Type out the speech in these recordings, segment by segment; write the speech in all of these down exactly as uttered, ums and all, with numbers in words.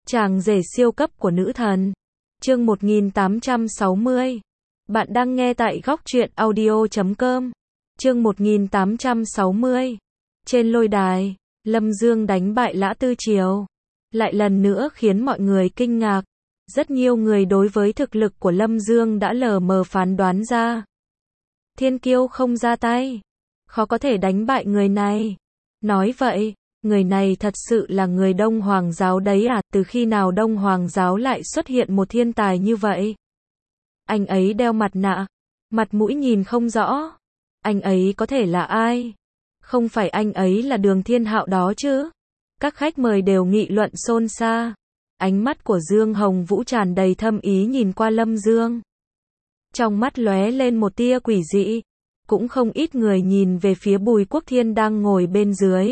Chàng rể siêu cấp của nữ thần. Chương một nghìn tám trăm sáu mươi. Bạn đang nghe tại góc truyện audio chấm com. Chương một nghìn tám trăm sáu mươi. Trên lôi đài, Lâm Dương đánh bại Lã Tư Triều, lại lần nữa khiến mọi người kinh ngạc. Rất nhiều người đối với thực lực của Lâm Dương đã lờ mờ phán đoán ra. Thiên kiêu không ra tay, khó có thể đánh bại người này. Nói vậy, người này thật sự là người Đông Hoàng giáo đấy à? Từ khi nào Đông Hoàng giáo lại xuất hiện một thiên tài như vậy? Anh ấy đeo mặt nạ, mặt mũi nhìn không rõ. Anh ấy có thể là ai? Không phải anh ấy là Đường Thiên Hạo đó chứ? Các khách mời đều nghị luận xôn xao. Ánh mắt của Dương Hồng Vũ tràn đầy thâm ý nhìn qua Lâm Dương. Trong mắt lóe lên một tia quỷ dị. Cũng không ít người nhìn về phía Bùi Quốc Thiên đang ngồi bên dưới.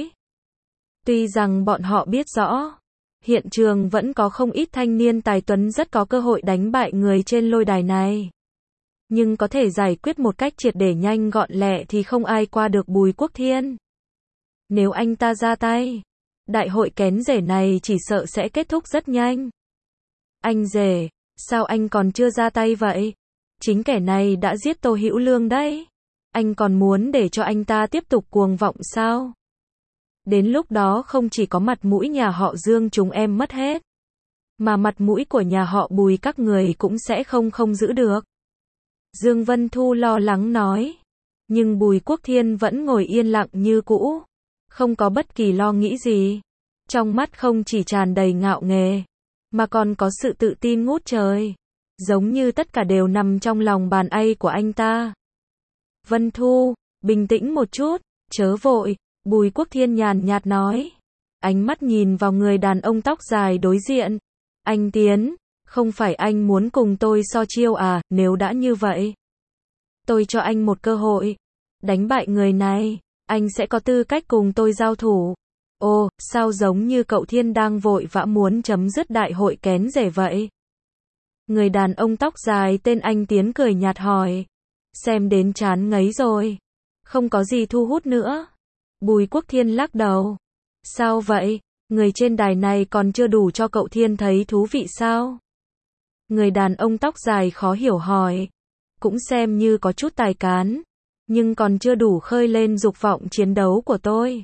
Tuy rằng bọn họ biết rõ, hiện trường vẫn có không ít thanh niên tài tuấn rất có cơ hội đánh bại người trên lôi đài này. Nhưng có thể giải quyết một cách triệt để nhanh gọn lẹ thì không ai qua được Bùi Quốc Thiên. Nếu anh ta ra tay, đại hội kén rể này chỉ sợ sẽ kết thúc rất nhanh. Anh rể, sao anh còn chưa ra tay vậy? Chính kẻ này đã giết Tô Hữu Lương đấy. Anh còn muốn để cho anh ta tiếp tục cuồng vọng sao? Đến lúc đó không chỉ có mặt mũi nhà họ Dương chúng em mất hết, mà mặt mũi của nhà họ Bùi các người cũng sẽ không không giữ được. Dương Vân Thu lo lắng nói. Nhưng Bùi Quốc Thiên vẫn ngồi yên lặng như cũ, không có bất kỳ lo nghĩ gì. Trong mắt không chỉ tràn đầy ngạo nghễ, mà còn có sự tự tin ngút trời. Giống như tất cả đều nằm trong lòng bàn tay của anh ta. Vân Thu, bình tĩnh một chút, chớ vội. Bùi Quốc Thiên nhàn nhạt nói. Ánh mắt nhìn vào người đàn ông tóc dài đối diện. Anh Tiến, không phải anh muốn cùng tôi so chiêu à? Nếu đã như vậy, tôi cho anh một cơ hội. Đánh bại người này, anh sẽ có tư cách cùng tôi giao thủ. Ồ, sao giống như cậu Thiên đang vội vã muốn chấm dứt đại hội kén rể vậy? Người đàn ông tóc dài tên anh Tiến cười nhạt hỏi. Xem đến chán ngấy rồi, không có gì thu hút nữa. Bùi Quốc Thiên lắc đầu. Sao vậy? Người trên đài này còn chưa đủ cho cậu Thiên thấy thú vị sao? Người đàn ông tóc dài khó hiểu hỏi. Cũng xem như có chút tài cán, nhưng còn chưa đủ khơi lên dục vọng chiến đấu của tôi.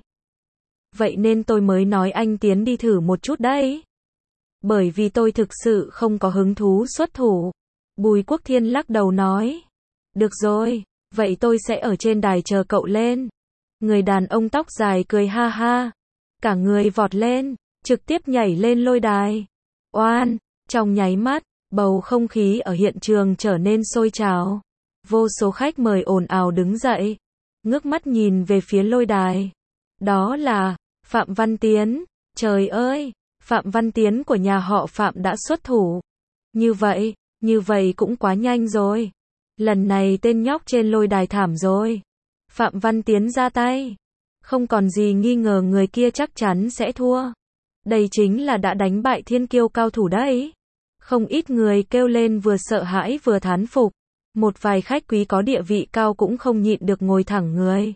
Vậy nên tôi mới nói anh Tiến đi thử một chút đấy. Bởi vì tôi thực sự không có hứng thú xuất thủ. Bùi Quốc Thiên lắc đầu nói. Được rồi, vậy tôi sẽ ở trên đài chờ cậu lên. Người đàn ông tóc dài cười ha ha. Cả người vọt lên, trực tiếp nhảy lên lôi đài. Oan, trong nháy mắt, bầu không khí ở hiện trường trở nên sôi trào. Vô số khách mời ồn ào đứng dậy, ngước mắt nhìn về phía lôi đài. Đó là Phạm Văn Tiến. Trời ơi, Phạm Văn Tiến của nhà họ Phạm đã xuất thủ. Như vậy, như vậy cũng quá nhanh rồi. Lần này tên nhóc trên lôi đài thảm rồi. Phạm Văn Tiến ra tay, không còn gì nghi ngờ người kia chắc chắn sẽ thua. Đây chính là đã đánh bại thiên kiêu cao thủ đấy. Không ít người kêu lên vừa sợ hãi vừa thán phục. Một vài khách quý có địa vị cao cũng không nhịn được ngồi thẳng người.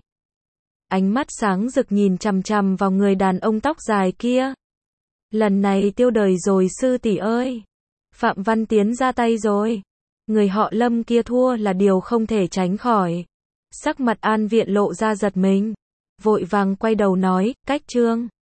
Ánh mắt sáng rực nhìn chằm chằm vào người đàn ông tóc dài kia. Lần này tiêu đời rồi sư tỷ ơi. Phạm Văn Tiến ra tay rồi. Người họ Lâm kia thua là điều không thể tránh khỏi. Sắc mặt An Viện lộ ra giật mình. Vội vàng quay đầu nói, cách trương.